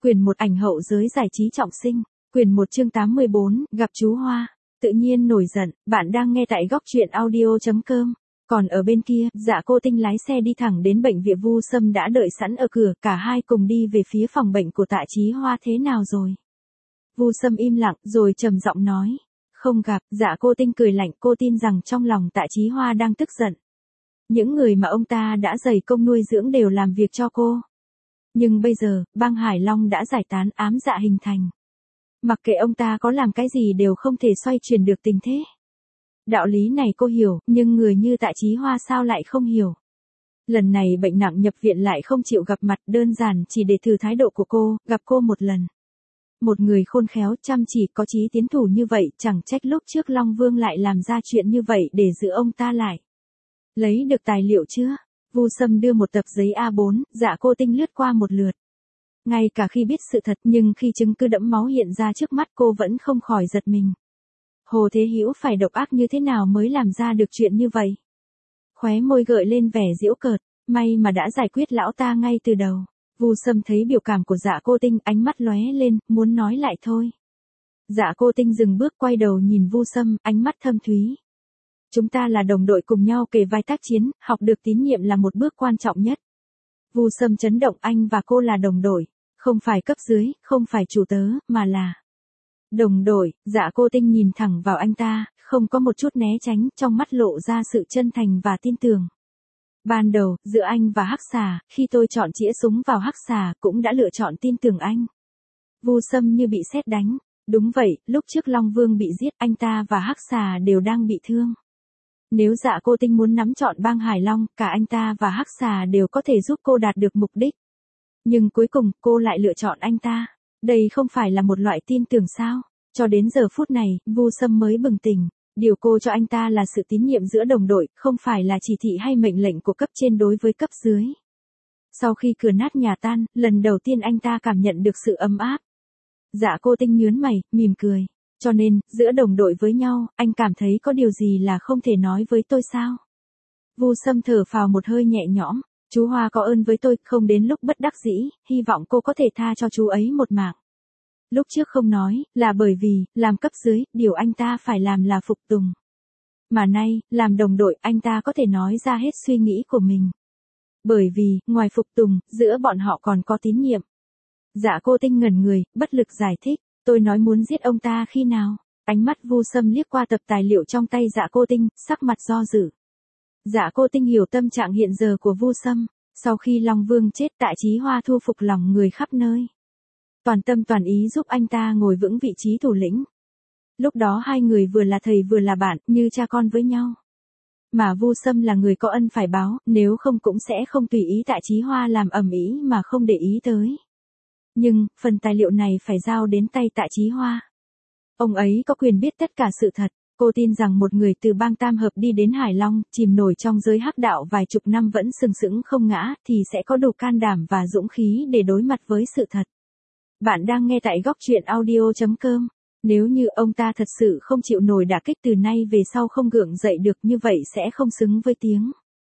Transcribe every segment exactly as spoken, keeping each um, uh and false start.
Quyền một ảnh hậu giới giải trí trọng sinh. Quyền một chương tám mươi bốn, gặp chú Hoa. Tự nhiên nổi giận, bạn đang nghe tại góc truyện audio chấm com. Còn ở bên kia, Dạ Cô Tinh lái xe đi thẳng đến bệnh viện Vu Sâm đã đợi sẵn ở cửa, cả hai cùng đi về phía phòng bệnh của Tạ Chí Hoa. Thế nào rồi? Vu Sâm im lặng, rồi trầm giọng nói. Không gặp. Dạ Cô Tinh cười lạnh, cô tin rằng trong lòng Tạ Chí Hoa đang tức giận. Những người mà ông ta đã dày công nuôi dưỡng đều làm việc cho cô. Nhưng bây giờ, bang Hải Long đã giải tán, ám dạ hình thành. Mặc kệ ông ta có làm cái gì đều không thể xoay chuyển được tình thế. Đạo lý này cô hiểu, nhưng người như Tạ Chí Hoa sao lại không hiểu. Lần này bệnh nặng nhập viện lại không chịu gặp mặt, đơn giản chỉ để thử thái độ của cô, gặp cô một lần. Một người khôn khéo, chăm chỉ, có chí tiến thủ như vậy, chẳng trách lúc trước Long Vương lại làm ra chuyện như vậy để giữ ông ta lại. Lấy được tài liệu chưa? Vu Sâm đưa một tập giấy A bốn, Dạ Cô Tinh lướt qua một lượt. Ngay cả khi biết sự thật, nhưng khi chứng cứ đẫm máu hiện ra trước mắt cô vẫn không khỏi giật mình. Hồ Thế Hữu phải độc ác như thế nào mới làm ra được chuyện như vậy? Khóe môi gợi lên vẻ giễu cợt, may mà đã giải quyết lão ta ngay từ đầu. Vu Sâm thấy biểu cảm của Dạ Cô Tinh, ánh mắt lóe lên, muốn nói lại thôi. Dạ Cô Tinh dừng bước, quay đầu nhìn Vu Sâm, ánh mắt thâm thúy. Chúng ta là đồng đội cùng nhau kề vai tác chiến, học được tín nhiệm là một bước quan trọng nhất. Vu Sâm chấn động, anh và cô là đồng đội, không phải cấp dưới, không phải chủ tớ, mà là đồng đội. Dạ Cô Tinh nhìn thẳng vào anh ta, không có một chút né tránh, trong mắt lộ ra sự chân thành và tin tưởng. Ban đầu, giữa anh và Hắc Xà, khi tôi chọn chĩa súng vào Hắc Xà, cũng đã lựa chọn tin tưởng anh. Vu Sâm như bị sét đánh. Đúng vậy, lúc trước Long Vương bị giết, anh ta và Hắc Xà đều đang bị thương. Nếu Dạ Cô Tinh muốn nắm trọn bang Hải Long, cả anh ta và Hắc Xà đều có thể giúp cô đạt được mục đích. Nhưng cuối cùng, cô lại lựa chọn anh ta. Đây không phải là một loại tin tưởng sao? Cho đến giờ phút này, Vu Sâm mới bừng tỉnh. Điều cô cho anh ta là sự tín nhiệm giữa đồng đội, không phải là chỉ thị hay mệnh lệnh của cấp trên đối với cấp dưới. Sau khi cửa nát nhà tan, lần đầu tiên anh ta cảm nhận được sự ấm áp. Dạ Cô Tinh nhướng mày, mỉm cười. Cho nên, giữa đồng đội với nhau, anh cảm thấy có điều gì là không thể nói với tôi sao? Vu Sâm thở phào một hơi nhẹ nhõm. Chú Hoa có ơn với tôi, không đến lúc bất đắc dĩ, hy vọng cô có thể tha cho chú ấy một mạng. Lúc trước không nói, là bởi vì, làm cấp dưới, điều anh ta phải làm là phục tùng. Mà nay, làm đồng đội, anh ta có thể nói ra hết suy nghĩ của mình. Bởi vì, ngoài phục tùng, giữa bọn họ còn có tín nhiệm. Dạ Cô Tinh ngẩn người, bất lực giải thích. Tôi nói muốn giết ông ta khi nào? Ánh mắt Vu Sâm liếc qua tập tài liệu trong tay Dạ Cô Tinh, sắc mặt do dự. Dạ Cô Tinh hiểu tâm trạng hiện giờ của Vu Sâm. Sau khi Long Vương chết, Tạ Chí Hoa thu phục lòng người khắp nơi. Toàn tâm toàn ý giúp anh ta ngồi vững vị trí thủ lĩnh. Lúc đó hai người vừa là thầy vừa là bạn, như cha con với nhau. Mà Vu Sâm là người có ân phải báo, nếu không cũng sẽ không tùy ý Tạ Chí Hoa làm ầm ĩ mà không để ý tới. Nhưng, phần tài liệu này phải giao đến tay Tạ Chí Hoa. Ông ấy có quyền biết tất cả sự thật. Cô tin rằng một người từ bang Tam Hợp đi đến Hải Long, chìm nổi trong giới hắc đạo vài chục năm vẫn sừng sững không ngã, thì sẽ có đủ can đảm và dũng khí để đối mặt với sự thật. Bạn đang nghe tại góc truyện audio chấm com. Nếu như ông ta thật sự không chịu nổi đả kích, từ nay về sau không gượng dậy được, như vậy sẽ không xứng với tiếng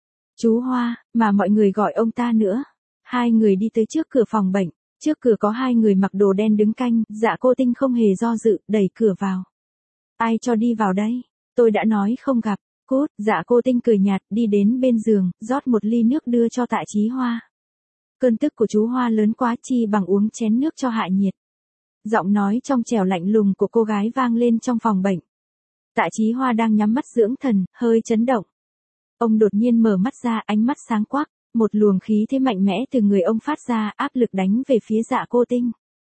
chú Hoa, mà mọi người gọi ông ta nữa. Hai người đi tới trước cửa phòng bệnh. Trước cửa có hai người mặc đồ đen đứng canh, Dạ Cô Tinh không hề do dự, đẩy cửa vào. Ai cho đi vào đây? Tôi đã nói không gặp. Cút. Dạ Cô Tinh cười nhạt, đi đến bên giường, rót một ly nước đưa cho Tạ Chí Hoa. Cơn tức của chú Hoa lớn quá, chi bằng uống chén nước cho hạ nhiệt. Giọng nói trong trẻo lạnh lùng của cô gái vang lên trong phòng bệnh. Tạ Chí Hoa đang nhắm mắt dưỡng thần, hơi chấn động. Ông đột nhiên mở mắt ra, ánh mắt sáng quắc. Một luồng khí thế mạnh mẽ từ người ông phát ra, áp lực đánh về phía Dạ Cô Tinh.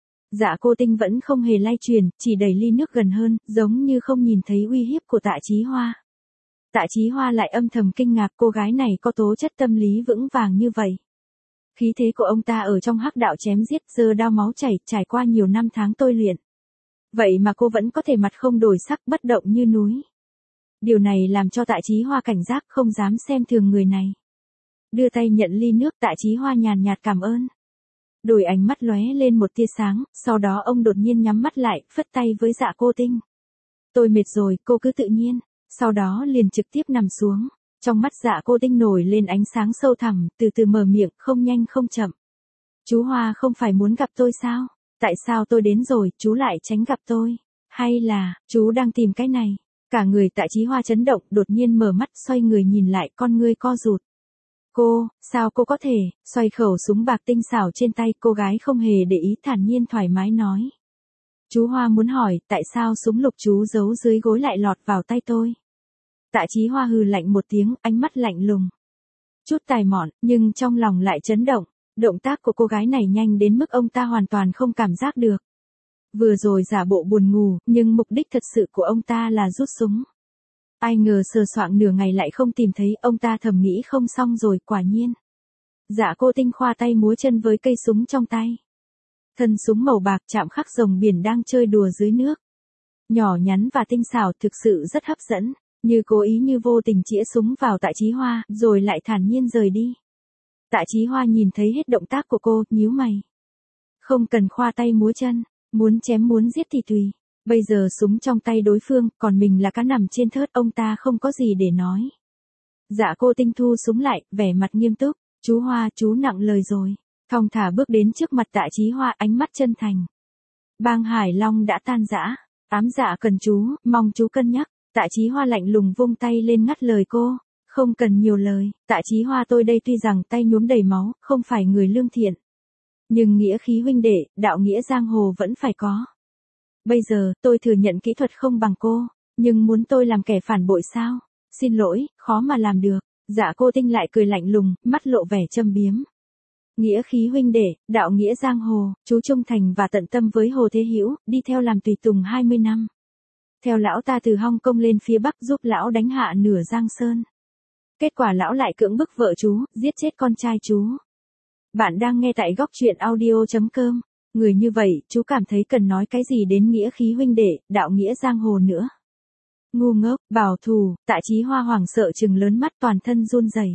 Dạ Cô Tinh vẫn không hề lay chuyển, chỉ đẩy ly nước gần hơn, giống như không nhìn thấy uy hiếp của Tạ Chí Hoa. Tạ Chí Hoa lại âm thầm kinh ngạc, cô gái này có tố chất tâm lý vững vàng như vậy. Khí thế của ông ta ở trong hắc đạo chém giết, giơ đao máu chảy, trải qua nhiều năm tháng tôi luyện. Vậy mà cô vẫn có thể mặt không đổi sắc, bất động như núi. Điều này làm cho Tạ Chí Hoa cảnh giác, không dám xem thường người này. Đưa tay nhận ly nước, Tạ Chí Hoa nhàn nhạt cảm ơn. Đôi ánh mắt lóe lên một tia sáng, sau đó ông đột nhiên nhắm mắt lại, phất tay với Dạ Cô Tinh. Tôi mệt rồi, cô cứ tự nhiên. Sau đó liền trực tiếp nằm xuống. Trong mắt Dạ Cô Tinh nổi lên ánh sáng sâu thẳm, từ từ mở miệng, không nhanh không chậm. Chú Hoa không phải muốn gặp tôi sao? Tại sao tôi đến rồi, chú lại tránh gặp tôi? Hay là, chú đang tìm cái này? Cả người Tạ Chí Hoa chấn động, đột nhiên mở mắt xoay người nhìn lại, con ngươi co rụt. Cô, sao cô có thể, xoay khẩu súng bạc tinh xảo trên tay, cô gái không hề để ý, thản nhiên thoải mái nói. Chú Hoa muốn hỏi, tại sao súng lục chú giấu dưới gối lại lọt vào tay tôi? Tạ Chí Hoa hừ lạnh một tiếng, ánh mắt lạnh lùng. Chút tài mọn, nhưng trong lòng lại chấn động. Động tác của cô gái này nhanh đến mức ông ta hoàn toàn không cảm giác được. Vừa rồi giả bộ buồn ngủ, nhưng mục đích thật sự của ông ta là rút súng. Ai ngờ sờ soạng nửa ngày lại không tìm thấy, ông ta thầm nghĩ không xong rồi, quả nhiên. Dạ cô Tinh khoa tay múa chân với cây súng trong tay. Thân súng màu bạc chạm khắc rồng biển đang chơi đùa dưới nước. Nhỏ nhắn và tinh xảo, thực sự rất hấp dẫn, như cố ý như vô tình chĩa súng vào Tạ Chí Hoa, rồi lại thản nhiên rời đi. Tạ Chí Hoa nhìn thấy hết động tác của cô, nhíu mày. Không cần khoa tay múa chân, muốn chém muốn giết thì tùy. Bây giờ súng trong tay đối phương, còn mình là cá nằm trên thớt, ông ta không có gì để nói. Dạ cô Tinh thu súng lại, vẻ mặt nghiêm túc. Chú Hoa, chú nặng lời rồi. Thong thả bước đến trước mặt Tạ Chí Hoa, ánh mắt chân thành. Bang Hải Long đã tan rã. Ám dạ cần chú, mong chú cân nhắc. Tạ Chí Hoa lạnh lùng vung tay lên ngắt lời cô. Không cần nhiều lời, Tạ Chí Hoa, tôi đây tuy rằng tay nhuốm đầy máu, không phải người lương thiện. Nhưng nghĩa khí huynh đệ, đạo nghĩa giang hồ vẫn phải có. Bây giờ, tôi thừa nhận kỹ thuật không bằng cô, nhưng muốn tôi làm kẻ phản bội sao? Xin lỗi, khó mà làm được. Dạ cô Tinh lại cười lạnh lùng, mắt lộ vẻ châm biếm. Nghĩa khí huynh đệ, đạo nghĩa giang hồ, chú trung thành và tận tâm với Hồ Thế Hữu, đi theo làm tùy tùng hai mươi năm. Theo lão ta từ Hong Kong lên phía Bắc giúp lão đánh hạ nửa Giang Sơn. Kết quả lão lại cưỡng bức vợ chú, giết chết con trai chú. Bạn đang nghe tại góc truyện audio chấm com. Người như vậy, chú cảm thấy cần nói cái gì đến nghĩa khí huynh đệ, đạo nghĩa giang hồ nữa. Ngu ngốc, bảo thủ, Tạ Chí Hoa hoảng sợ trừng lớn mắt, toàn thân run rẩy.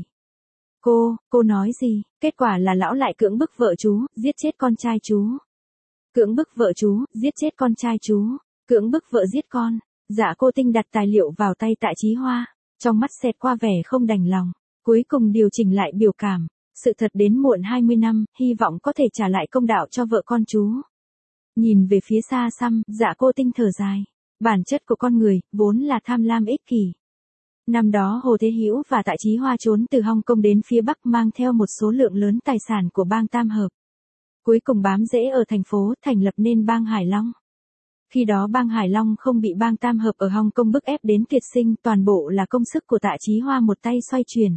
Cô, cô nói gì? Kết quả là lão lại cưỡng bức vợ chú, giết chết con trai chú. Cưỡng bức vợ chú, giết chết con trai chú. Cưỡng bức vợ giết con. Dạ cô Tinh đặt tài liệu vào tay Tạ Chí Hoa. Trong mắt xẹt qua vẻ không đành lòng. Cuối cùng điều chỉnh lại biểu cảm. Sự thật đến muộn hai mươi năm, hy vọng có thể trả lại công đạo cho vợ con chú. Nhìn về phía xa xăm, dạ cô Tinh thở dài. Bản chất của con người, vốn là tham lam ích kỷ. Năm đó Hồ Thế Hữu và Tạ Chí Hoa trốn từ Hong Kong đến phía Bắc mang theo một số lượng lớn tài sản của bang Tam Hợp. Cuối cùng bám rễ ở thành phố, thành lập nên bang Hải Long. Khi đó bang Hải Long không bị bang Tam Hợp ở Hong Kong bức ép đến tuyệt sinh, toàn bộ là công sức của Tạ Chí Hoa một tay xoay chuyển.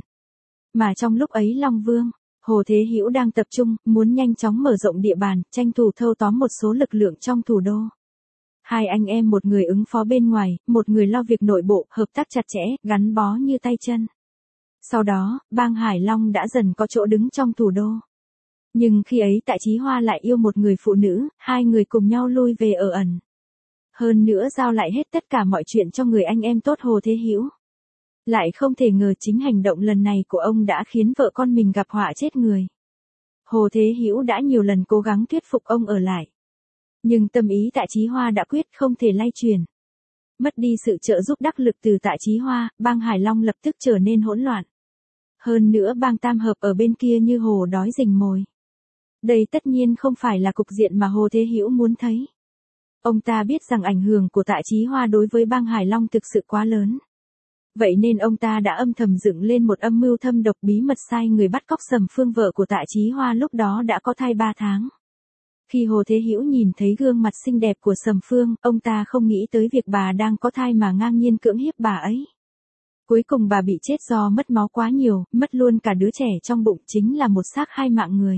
Mà trong lúc ấy Long Vương, Hồ Thế Hữu đang tập trung, muốn nhanh chóng mở rộng địa bàn, tranh thủ thâu tóm một số lực lượng trong thủ đô. Hai anh em một người ứng phó bên ngoài, một người lo việc nội bộ, hợp tác chặt chẽ, gắn bó như tay chân. Sau đó, bang Hải Long đã dần có chỗ đứng trong thủ đô. Nhưng khi ấy Tạ Chí Hoa lại yêu một người phụ nữ, hai người cùng nhau lui về ở ẩn. Hơn nữa giao lại hết tất cả mọi chuyện cho người anh em tốt Hồ Thế Hữu. Lại không thể ngờ chính hành động lần này của ông đã khiến vợ con mình gặp họa chết người. Hồ Thế Hữu đã nhiều lần cố gắng thuyết phục ông ở lại. Nhưng tâm ý Tạ Chí Hoa đã quyết không thể lay chuyển. Mất đi sự trợ giúp đắc lực từ Tạ Chí Hoa, bang Hải Long lập tức trở nên hỗn loạn. Hơn nữa bang Tam Hợp ở bên kia như hồ đói rình mồi. Đây tất nhiên không phải là cục diện mà Hồ Thế Hữu muốn thấy. Ông ta biết rằng ảnh hưởng của Tạ Chí Hoa đối với bang Hải Long thực sự quá lớn. Vậy nên ông ta đã âm thầm dựng lên một âm mưu thâm độc, bí mật sai người bắt cóc Sầm Phương, vợ của Tạ Chí Hoa lúc đó đã có thai ba tháng. Khi Hồ Thế Hữu nhìn thấy gương mặt xinh đẹp của Sầm Phương, ông ta không nghĩ tới việc bà đang có thai mà ngang nhiên cưỡng hiếp bà ấy. Cuối cùng bà bị chết do mất máu quá nhiều, mất luôn cả đứa trẻ trong bụng, chính là một xác hai mạng người.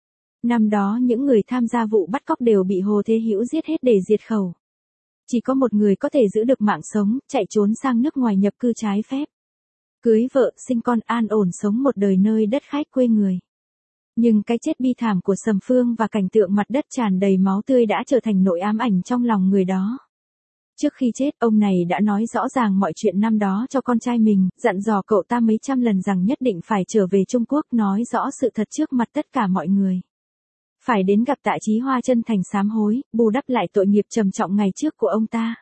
Năm đó những người tham gia vụ bắt cóc đều bị Hồ Thế Hữu giết hết để diệt khẩu. Chỉ có một người có thể giữ được mạng sống, chạy trốn sang nước ngoài nhập cư trái phép. Cưới vợ, sinh con, an ổn sống một đời nơi đất khách quê người. Nhưng cái chết bi thảm của Sầm Phương và cảnh tượng mặt đất tràn đầy máu tươi đã trở thành nỗi ám ảnh trong lòng người đó. Trước khi chết, ông này đã nói rõ ràng mọi chuyện năm đó cho con trai mình, dặn dò cậu ta mấy trăm lần rằng nhất định phải trở về Trung Quốc, nói rõ sự thật trước mặt tất cả mọi người. Phải đến gặp Tạ Chí Hoa chân thành sám hối, bù đắp lại tội nghiệp trầm trọng ngày trước của ông ta.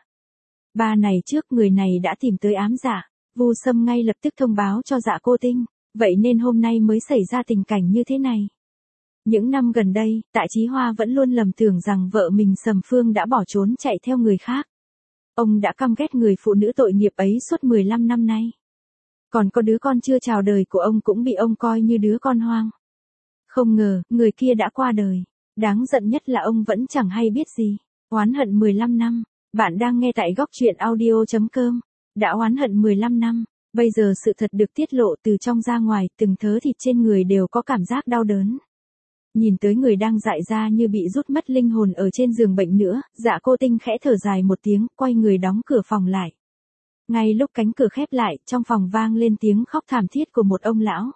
Ba ngày trước người này đã tìm tới ám dạ, Vu Sâm ngay lập tức thông báo cho Dạ Cô Tinh, vậy nên hôm nay mới xảy ra tình cảnh như thế này. Những năm gần đây, Tạ Chí Hoa vẫn luôn lầm tưởng rằng vợ mình Sầm Phương đã bỏ trốn chạy theo người khác. Ông đã căm ghét người phụ nữ tội nghiệp ấy suốt mười lăm năm nay. Còn có đứa con chưa chào đời của ông cũng bị ông coi như đứa con hoang. Không ngờ, người kia đã qua đời. Đáng giận nhất là ông vẫn chẳng hay biết gì. Oán hận mười lăm năm. Bạn đang nghe tại góc truyện audio chấm com. Đã oán hận mười lăm năm. Bây giờ sự thật được tiết lộ từ trong ra ngoài, từng thớ thịt trên người đều có cảm giác đau đớn. Nhìn tới người đang dại ra như bị rút mất linh hồn ở trên giường bệnh nữa, Dạ Cô Tinh khẽ thở dài một tiếng, quay người đóng cửa phòng lại. Ngay lúc cánh cửa khép lại, trong phòng vang lên tiếng khóc thảm thiết của một ông lão.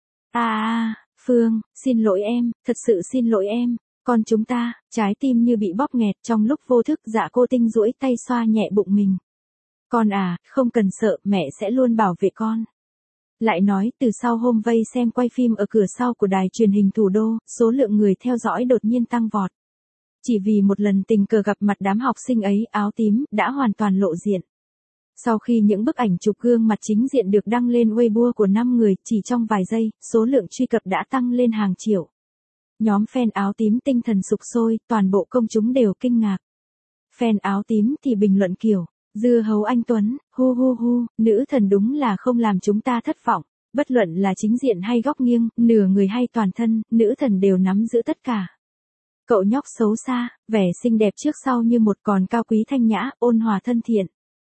À à, Phương, xin lỗi em, thật sự xin lỗi em, con chúng ta, trái tim như bị bóp nghẹt trong lúc vô thức. Dạ Cô Tinh duỗi tay xoa nhẹ bụng mình. Con à, không cần sợ, mẹ sẽ luôn bảo vệ con. Lại nói, từ sau hôm vây xem quay phim ở cửa sau của đài truyền hình thủ đô, số lượng người theo dõi đột nhiên tăng vọt. Chỉ vì một lần tình cờ gặp mặt đám học sinh ấy, áo tím, đã hoàn toàn lộ diện. Sau khi những bức ảnh chụp gương mặt chính diện được đăng lên Weibo của năm người, chỉ trong vài giây, số lượng truy cập đã tăng lên hàng triệu. Nhóm fan áo tím tinh thần sục sôi, toàn bộ công chúng đều kinh ngạc. Fan áo tím thì bình luận kiểu, dưa hấu anh Tuấn, hu hu hu, nữ thần đúng là không làm chúng ta thất vọng. Bất luận là chính diện hay góc nghiêng, nửa người hay toàn thân, nữ thần đều nắm giữ tất cả. Cậu nhóc xấu xa, vẻ xinh đẹp trước sau như một, còn cao quý thanh nhã, ôn hòa thân thiện.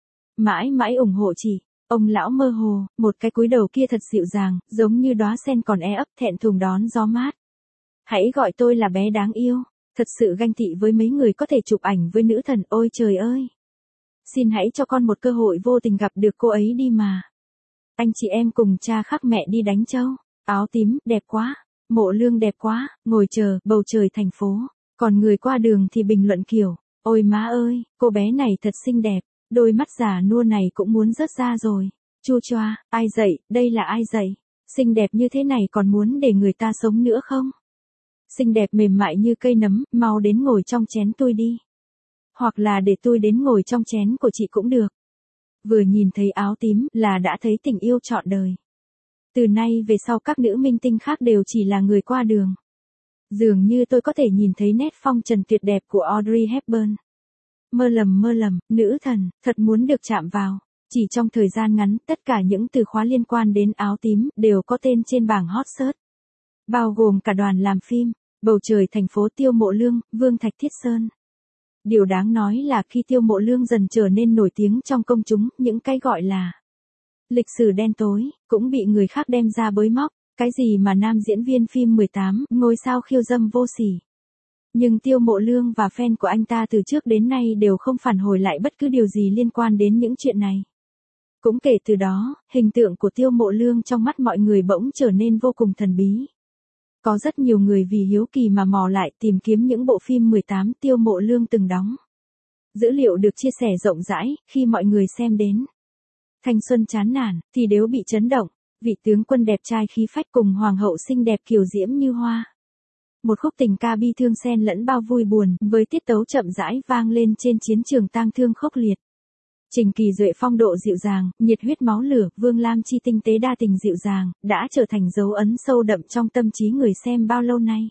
Mãi mãi ủng hộ chị. Ông lão mơ hồ, một cái cúi đầu kia thật dịu dàng, giống như đóa sen còn e ấp thẹn thùng đón gió mát. Hãy gọi tôi là bé đáng yêu. Thật sự ganh tị với mấy người có thể chụp ảnh với nữ thần, ôi trời ơi. Xin hãy cho con một cơ hội vô tình gặp được cô ấy đi mà. Anh chị em cùng cha khác mẹ đi đánh trâu. Áo tím, đẹp quá. Mộ Lương đẹp quá, ngồi chờ, bầu trời thành phố. Còn người qua đường thì bình luận kiểu, ôi má ơi, cô bé này thật xinh đẹp. Đôi mắt già nua này cũng muốn rớt ra rồi. Chu choa, ai dạy, đây là ai dạy? Xinh đẹp như thế này còn muốn để người ta sống nữa không? Xinh đẹp mềm mại như cây nấm, mau đến ngồi trong chén tôi đi. Hoặc là để tôi đến ngồi trong chén của chị cũng được. Vừa nhìn thấy áo tím là đã thấy tình yêu trọn đời. Từ nay về sau các nữ minh tinh khác đều chỉ là người qua đường. Dường như tôi có thể nhìn thấy nét phong trần tuyệt đẹp của Audrey Hepburn. Mơ lầm mơ lầm, nữ thần, thật muốn được chạm vào. Chỉ trong thời gian ngắn, tất cả những từ khóa liên quan đến áo tím đều có tên trên bảng hot search. Bao gồm cả đoàn làm phim, bầu trời thành phố, Tiêu Mộ Lương, Vương Thạch Thiết Sơn. Điều đáng nói là khi Tiêu Mộ Lương dần trở nên nổi tiếng trong công chúng, những cái gọi là lịch sử đen tối, cũng bị người khác đem ra bới móc. Cái gì mà nam diễn viên phim mười tám, ngôi sao khiêu dâm vô sỉ. Nhưng Tiêu Mộ Lương và fan của anh ta từ trước đến nay đều không phản hồi lại bất cứ điều gì liên quan đến những chuyện này. Cũng kể từ đó, hình tượng của Tiêu Mộ Lương trong mắt mọi người bỗng trở nên vô cùng thần bí. Có rất nhiều người vì hiếu kỳ mà mò lại tìm kiếm những bộ phim mười tám Tiêu Mộ Lương từng đóng. Dữ liệu được chia sẻ rộng rãi, khi mọi người xem đến thanh xuân chán nản, thì đều bị chấn động. Vị tướng quân đẹp trai khí phách cùng hoàng hậu xinh đẹp kiều diễm như hoa. Một khúc tình ca bi thương xen lẫn bao vui buồn, với tiết tấu chậm rãi vang lên trên chiến trường tang thương khốc liệt. Trình Kỳ Duệ phong độ dịu dàng, nhiệt huyết máu lửa, Vương Lam Chi tinh tế đa tình dịu dàng, đã trở thành dấu ấn sâu đậm trong tâm trí người xem bao lâu nay.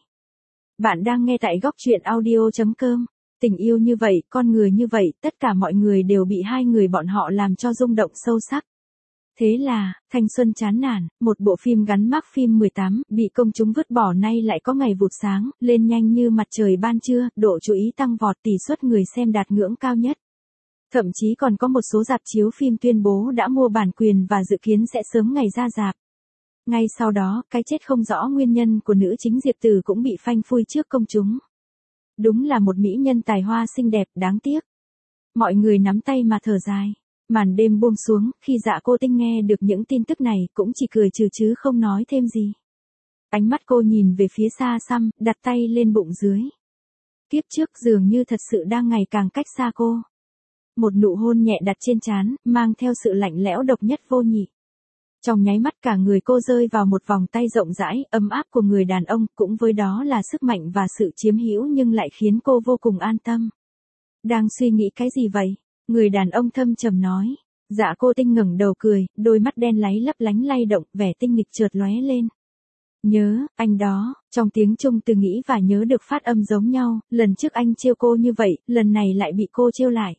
Bạn đang nghe tại góc truyện audio chấm com. Tình yêu như vậy, con người như vậy, tất cả mọi người đều bị hai người bọn họ làm cho rung động sâu sắc. Thế là, thanh xuân chán nản, một bộ phim gắn mác phim mười tám, bị công chúng vứt bỏ nay lại có ngày vụt sáng, lên nhanh như mặt trời ban trưa, độ chú ý tăng vọt, tỷ suất người xem đạt ngưỡng cao nhất. Thậm chí còn có một số rạp chiếu phim tuyên bố đã mua bản quyền và dự kiến sẽ sớm ngày ra rạp. Ngay sau đó, cái chết không rõ nguyên nhân của nữ chính Diệp Tử cũng bị phanh phui trước công chúng. Đúng là một mỹ nhân tài hoa xinh đẹp, đáng tiếc. Mọi người nắm tay mà thở dài. Màn đêm buông xuống, khi Dạ Cô Tinh nghe được những tin tức này, cũng chỉ cười trừ chứ không nói thêm gì. Ánh mắt cô nhìn về phía xa xăm, đặt tay lên bụng dưới. Kiếp trước dường như thật sự đang ngày càng cách xa cô. Một nụ hôn nhẹ đặt trên trán, mang theo sự lạnh lẽo độc nhất vô nhị. Trong nháy mắt cả người cô rơi vào một vòng tay rộng rãi, ấm áp của người đàn ông, cũng với đó là sức mạnh và sự chiếm hữu nhưng lại khiến cô vô cùng an tâm. Đang suy nghĩ cái gì vậy? Người đàn ông thâm trầm nói. Dạ Cô Tinh ngẩng đầu cười, đôi mắt đen láy lấp lánh lay động, vẻ tinh nghịch chợt lóe lên. Nhớ, anh đó, trong tiếng Trung từ nghĩ và nhớ được phát âm giống nhau, lần trước anh trêu cô như vậy, lần này lại bị cô trêu lại.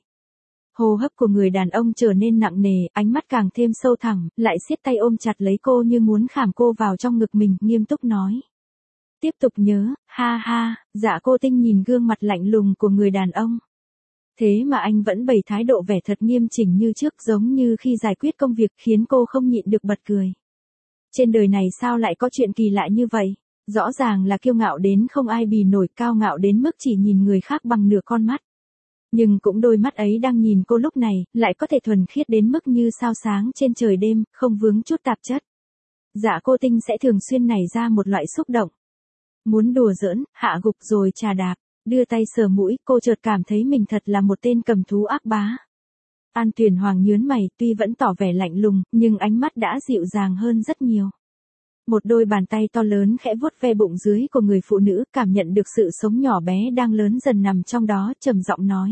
Hô hấp của người đàn ông trở nên nặng nề, ánh mắt càng thêm sâu thẳm, lại siết tay ôm chặt lấy cô như muốn khảm cô vào trong ngực mình, nghiêm túc nói. Tiếp tục nhớ, ha ha, Dạ Cô Tinh nhìn gương mặt lạnh lùng của người đàn ông. Thế mà anh vẫn bày thái độ vẻ thật nghiêm chỉnh như trước, giống như khi giải quyết công việc, khiến cô không nhịn được bật cười. Trên đời này sao lại có chuyện kỳ lạ như vậy? Rõ ràng là kiêu ngạo đến không ai bì nổi, cao ngạo đến mức chỉ nhìn người khác bằng nửa con mắt. Nhưng cũng đôi mắt ấy đang nhìn cô lúc này, lại có thể thuần khiết đến mức như sao sáng trên trời đêm, không vướng chút tạp chất. Dạ Cô Tinh sẽ thường xuyên nảy ra một loại xúc động. Muốn đùa giỡn, hạ gục rồi chà đạp, đưa tay sờ mũi, cô chợt cảm thấy mình thật là một tên cầm thú ác bá. An Tuyền Hoàng nhướng mày, tuy vẫn tỏ vẻ lạnh lùng, nhưng ánh mắt đã dịu dàng hơn rất nhiều. Một đôi bàn tay to lớn khẽ vuốt ve bụng dưới của người phụ nữ, cảm nhận được sự sống nhỏ bé đang lớn dần nằm trong đó, trầm giọng nói.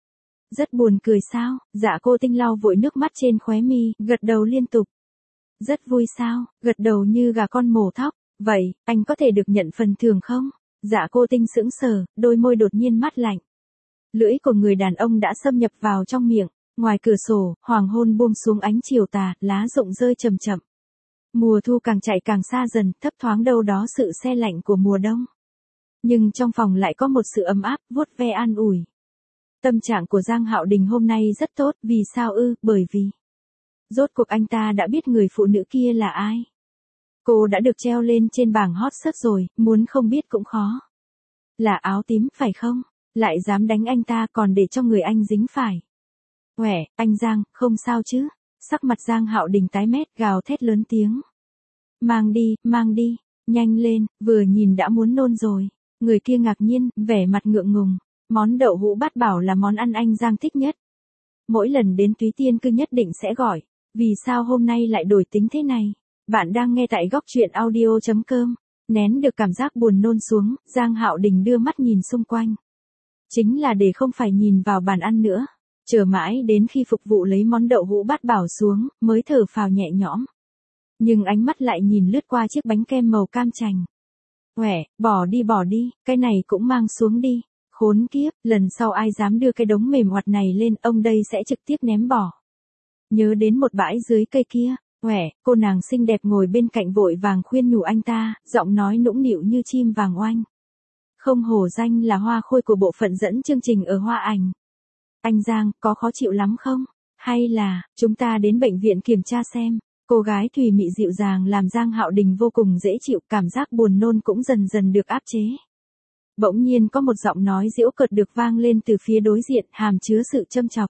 Rất buồn cười sao? Dạ Cô Tinh lau vội nước mắt trên khóe mi, gật đầu liên tục. Rất vui sao? Gật đầu như gà con mổ thóc. Vậy, anh có thể được nhận phần thưởng không? Dạ Cô Tinh sững sờ, đôi môi đột nhiên mát lạnh. Lưỡi của người đàn ông đã xâm nhập vào trong miệng. Ngoài cửa sổ, hoàng hôn buông xuống ánh chiều tà, lá rụng rơi chậm chậm. Mùa thu càng chạy càng xa dần, thấp thoáng đâu đó sự se lạnh của mùa đông. Nhưng trong phòng lại có một sự ấm áp, vuốt ve an ủi. Tâm trạng của Giang Hạo Đình hôm nay rất tốt, vì sao ư? Bởi vì rốt cuộc anh ta đã biết người phụ nữ kia là ai. Cô đã được treo lên trên bảng hot search rồi, muốn không biết cũng khó. Là áo tím, phải không? Lại dám đánh anh ta còn để cho người anh dính phải. Uể, anh Giang, không sao chứ? Sắc mặt Giang Hạo Đình tái mét, gào thét lớn tiếng. Mang đi, mang đi, nhanh lên, vừa nhìn đã muốn nôn rồi. Người kia ngạc nhiên, vẻ mặt ngượng ngùng. Món đậu hũ bát bảo là món ăn anh Giang thích nhất. Mỗi lần đến Túy Tiên Cư nhất định sẽ gọi. Vì sao hôm nay lại đổi tính thế này? Bạn đang nghe tại góc truyện audio chấm com. Nén được cảm giác buồn nôn xuống, Giang Hạo Đình đưa mắt nhìn xung quanh. Chính là để không phải nhìn vào bàn ăn nữa. Chờ mãi đến khi phục vụ lấy món đậu hũ bát bảo xuống, mới thở phào nhẹ nhõm. Nhưng ánh mắt lại nhìn lướt qua chiếc bánh kem màu cam chành. Uể, bỏ đi bỏ đi, cái này cũng mang xuống đi. Khốn kiếp, lần sau ai dám đưa cái đống mềm oặt này lên, ông đây sẽ trực tiếp ném bỏ. Nhớ đến một bãi dưới cây kia, uể, cô nàng xinh đẹp ngồi bên cạnh vội vàng khuyên nhủ anh ta, giọng nói nũng nịu như chim vàng oanh. Không hổ danh là hoa khôi của bộ phận dẫn chương trình ở Hoa Ảnh. Anh Giang, có khó chịu lắm không? Hay là, chúng ta đến bệnh viện kiểm tra xem. Cô gái thùy mị dịu dàng làm Giang Hạo Đình vô cùng dễ chịu, cảm giác buồn nôn cũng dần dần được áp chế. Bỗng nhiên có một giọng nói giễu cợt được vang lên từ phía đối diện, hàm chứa sự châm chọc.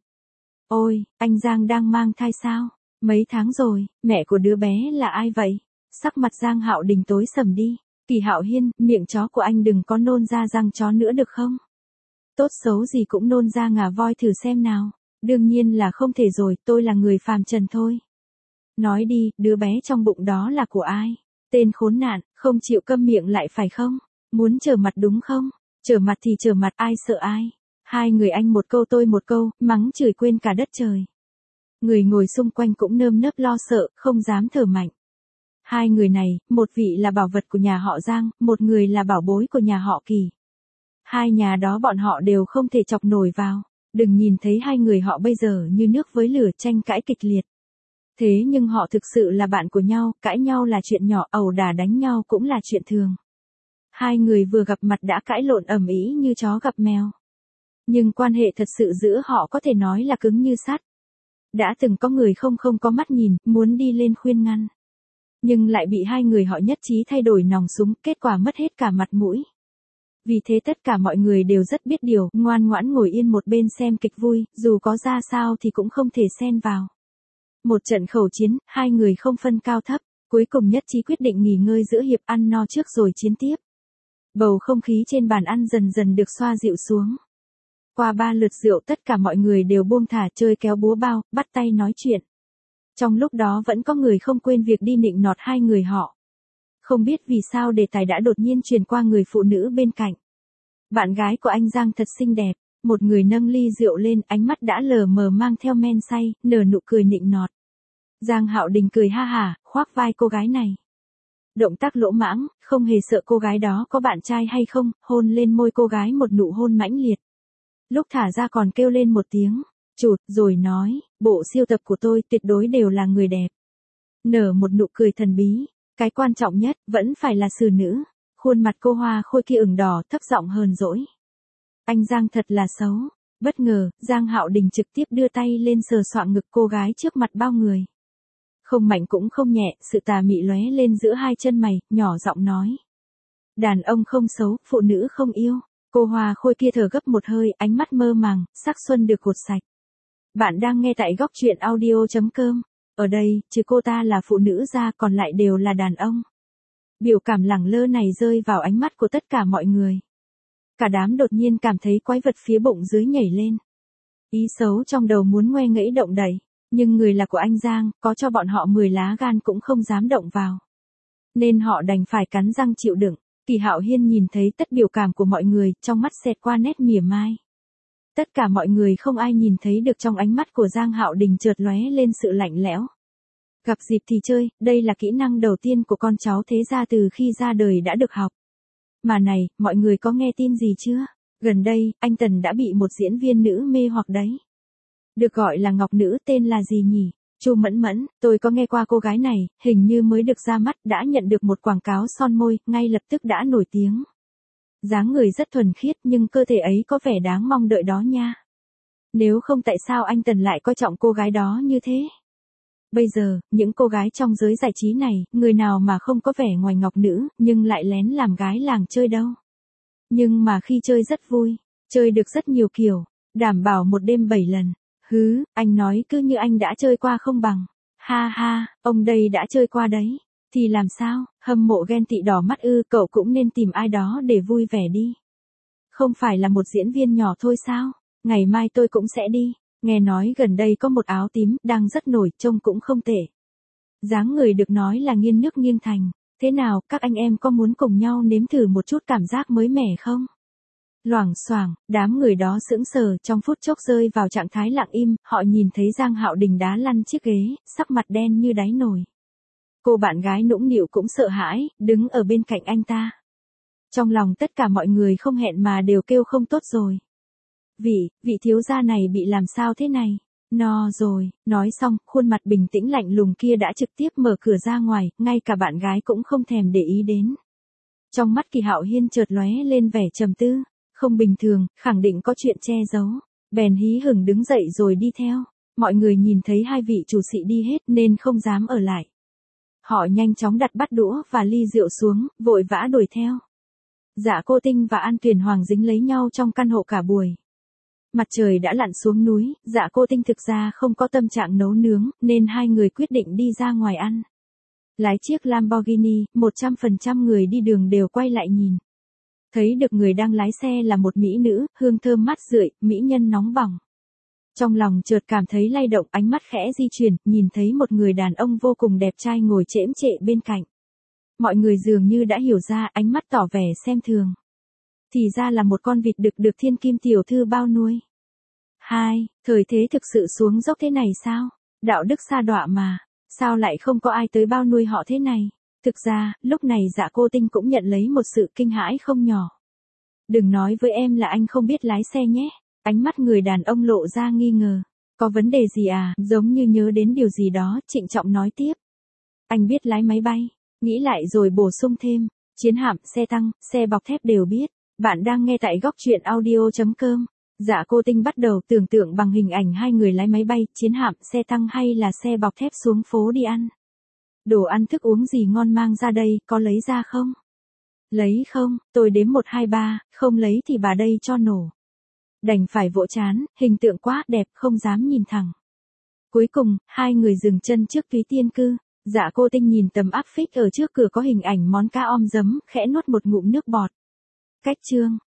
Ôi, anh Giang đang mang thai sao? Mấy tháng rồi, mẹ của đứa bé là ai vậy? Sắc mặt Giang Hạo Đình tối sầm đi. Kỳ Hạo Hiên, miệng chó của anh đừng có nôn ra răng chó nữa được không? Tốt xấu gì cũng nôn ra ngà voi thử xem nào. Đương nhiên là không thể rồi, tôi là người phàm trần thôi. Nói đi, đứa bé trong bụng đó là của ai? Tên khốn nạn, không chịu câm miệng lại phải không? Muốn trở mặt đúng không? Trở mặt thì trở mặt, ai sợ ai? Hai người anh một câu tôi một câu, mắng chửi quên cả đất trời. Người ngồi xung quanh cũng nơm nớp lo sợ, không dám thở mạnh. Hai người này, một vị là bảo vật của nhà họ Giang, một người là bảo bối của nhà họ Kỳ. Hai nhà đó bọn họ đều không thể chọc nổi vào. Đừng nhìn thấy hai người họ bây giờ như nước với lửa, tranh cãi kịch liệt. Thế nhưng họ thực sự là bạn của nhau, cãi nhau là chuyện nhỏ, ẩu đả đánh nhau cũng là chuyện thường. Hai người vừa gặp mặt đã cãi lộn ầm ĩ như chó gặp mèo. Nhưng quan hệ thật sự giữa họ có thể nói là cứng như sắt. Đã từng có người không không có mắt nhìn, muốn đi lên khuyên ngăn. Nhưng lại bị hai người họ nhất trí thay đổi nòng súng, kết quả mất hết cả mặt mũi. Vì thế tất cả mọi người đều rất biết điều, ngoan ngoãn ngồi yên một bên xem kịch vui, dù có ra sao thì cũng không thể xen vào. Một trận khẩu chiến, hai người không phân cao thấp, cuối cùng nhất trí quyết định nghỉ ngơi giữa hiệp, ăn no trước rồi chiến tiếp. Bầu không khí trên bàn ăn dần dần được xoa dịu xuống. Qua ba lượt rượu tất cả mọi người đều buông thả chơi kéo búa bao, bắt tay nói chuyện. Trong lúc đó vẫn có người không quên việc đi nịnh nọt hai người họ. Không biết vì sao đề tài đã đột nhiên truyền qua người phụ nữ bên cạnh. Bạn gái của anh Giang thật xinh đẹp, một người nâng ly rượu lên, ánh mắt đã lờ mờ mang theo men say, nở nụ cười nịnh nọt. Giang Hạo Đình cười ha hả, khoác vai cô gái này. Động tác lỗ mãng, không hề sợ cô gái đó có bạn trai hay không, hôn lên môi cô gái một nụ hôn mãnh liệt. Lúc thả ra còn kêu lên một tiếng, chụt, rồi nói, bộ siêu tập của tôi tuyệt đối đều là người đẹp. Nở một nụ cười thần bí, cái quan trọng nhất vẫn phải là xử nữ. Khuôn mặt cô hoa khôi kia ửng đỏ, thấp giọng hờn dỗi. Anh Giang thật là xấu. Bất ngờ, Giang Hạo Đình trực tiếp đưa tay lên sờ soạng ngực cô gái trước mặt bao người. Không mạnh cũng không nhẹ, sự tà mị lóe lên giữa hai chân mày, nhỏ giọng nói. Đàn ông không xấu, phụ nữ không yêu. Cô hoa khôi kia thở gấp một hơi, ánh mắt mơ màng, sắc xuân được gột sạch. Bạn đang nghe tại góc truyện audio chấm com. Ở đây, trừ cô ta là phụ nữ ra còn lại đều là đàn ông. Biểu cảm lẳng lơ này rơi vào ánh mắt của tất cả mọi người. Cả đám đột nhiên cảm thấy quái vật phía bụng dưới nhảy lên. Ý xấu trong đầu muốn ngoe ngẫy động đậy, nhưng người là của anh Giang, có cho bọn họ mười lá gan cũng không dám động vào. Nên họ đành phải cắn răng chịu đựng. Kỳ Hạo Hiên nhìn thấy tất biểu cảm của mọi người, trong mắt xẹt qua nét mỉa mai. Tất cả mọi người không ai nhìn thấy được trong ánh mắt của Giang Hạo Đình chợt lóe lên sự lạnh lẽo. Gặp dịp thì chơi, đây là kỹ năng đầu tiên của con cháu thế gia từ khi ra đời đã được học. Mà này, mọi người có nghe tin gì chưa? Gần đây, anh Tần đã bị một diễn viên nữ mê hoặc đấy. Được gọi là Ngọc Nữ, tên là gì nhỉ? Chu Mẫn Mẫn, tôi có nghe qua cô gái này, hình như mới được ra mắt đã nhận được một quảng cáo son môi, ngay lập tức đã nổi tiếng. Dáng người rất thuần khiết nhưng cơ thể ấy có vẻ đáng mong đợi đó nha. Nếu không tại sao anh Tần lại coi trọng cô gái đó như thế? Bây giờ, những cô gái trong giới giải trí này, người nào mà không có vẻ ngoài ngọc nữ, nhưng lại lén làm gái làng chơi đâu. Nhưng mà khi chơi rất vui, chơi được rất nhiều kiểu, đảm bảo một đêm bảy lần. Hứ, anh nói cứ như anh đã chơi qua không bằng. Ha ha, ông đây đã chơi qua đấy. Thì làm sao, hâm mộ ghen tị đỏ mắt ư, cậu cũng nên tìm ai đó để vui vẻ đi. Không phải là một diễn viên nhỏ thôi sao, ngày mai tôi cũng sẽ đi. Nghe nói gần đây có một áo tím, đang rất nổi, trông cũng không tệ. Dáng người được nói là nghiêng nước nghiêng thành. Thế nào, các anh em có muốn cùng nhau nếm thử một chút cảm giác mới mẻ không? Loảng xoảng, đám người đó sững sờ trong phút chốc rơi vào trạng thái lặng im, họ nhìn thấy Giang Hạo Đình đá lăn chiếc ghế, sắc mặt đen như đáy nồi. Cô bạn gái nũng nịu cũng sợ hãi, đứng ở bên cạnh anh ta. Trong lòng tất cả mọi người không hẹn mà đều kêu không tốt rồi. Vị, vị thiếu gia này bị làm sao thế này? No rồi, nói xong, khuôn mặt bình tĩnh lạnh lùng kia đã trực tiếp mở cửa ra ngoài, ngay cả bạn gái cũng không thèm để ý đến. Trong mắt Kỳ Hạo Hiên chợt lóe lên vẻ trầm tư, không bình thường, khẳng định có chuyện che giấu. Bèn hí hửng đứng dậy rồi đi theo. Mọi người nhìn thấy hai vị chủ sĩ đi hết nên không dám ở lại. Họ nhanh chóng đặt bát đũa và ly rượu xuống, vội vã đuổi theo. Dạ Cô Tinh và An Tuyền Hoàng dính lấy nhau trong căn hộ cả buổi. Mặt trời đã lặn xuống núi, Dạ Cô Tinh thực ra không có tâm trạng nấu nướng, nên hai người quyết định đi ra ngoài ăn. Lái chiếc Lamborghini, một trăm phần trăm người đi đường đều quay lại nhìn. Thấy được người đang lái xe là một mỹ nữ, hương thơm mát rượi, mỹ nhân nóng bỏng. Trong lòng chợt cảm thấy lay động, ánh mắt khẽ di chuyển, nhìn thấy một người đàn ông vô cùng đẹp trai ngồi chễm chệ bên cạnh. Mọi người dường như đã hiểu ra, ánh mắt tỏ vẻ xem thường. Thì ra là một con vịt đực được thiên kim tiểu thư bao nuôi. Hai, thời thế thực sự xuống dốc thế này sao? Đạo đức sa đọa mà, sao lại không có ai tới bao nuôi họ thế này? Thực ra, lúc này Dạ Cô Tinh cũng nhận lấy một sự kinh hãi không nhỏ. Đừng nói với em là anh không biết lái xe nhé. Ánh mắt người đàn ông lộ ra nghi ngờ. Có vấn đề gì à? Giống như nhớ đến điều gì đó, trịnh trọng nói tiếp. Anh biết lái máy bay. Nghĩ lại rồi bổ sung thêm. Chiến hạm, xe tăng, xe bọc thép đều biết. Bạn đang nghe tại góc truyện audio chấm com. Dạ Cô Tinh bắt đầu tưởng tượng bằng hình ảnh hai người lái máy bay, chiến hạm, xe tăng hay là xe bọc thép xuống phố đi ăn. Đồ ăn thức uống gì ngon mang ra đây, có lấy ra không? Lấy không, tôi đếm một hai ba, không lấy thì bà đây cho nổ. Đành phải vỗ chán, hình tượng quá đẹp, không dám nhìn thẳng. Cuối cùng, hai người dừng chân trước Thúy Tiên Cư. Dạ Cô Tinh nhìn tấm áp phích ở trước cửa có hình ảnh món cá om giấm, khẽ nuốt một ngụm nước bọt. Cách chương,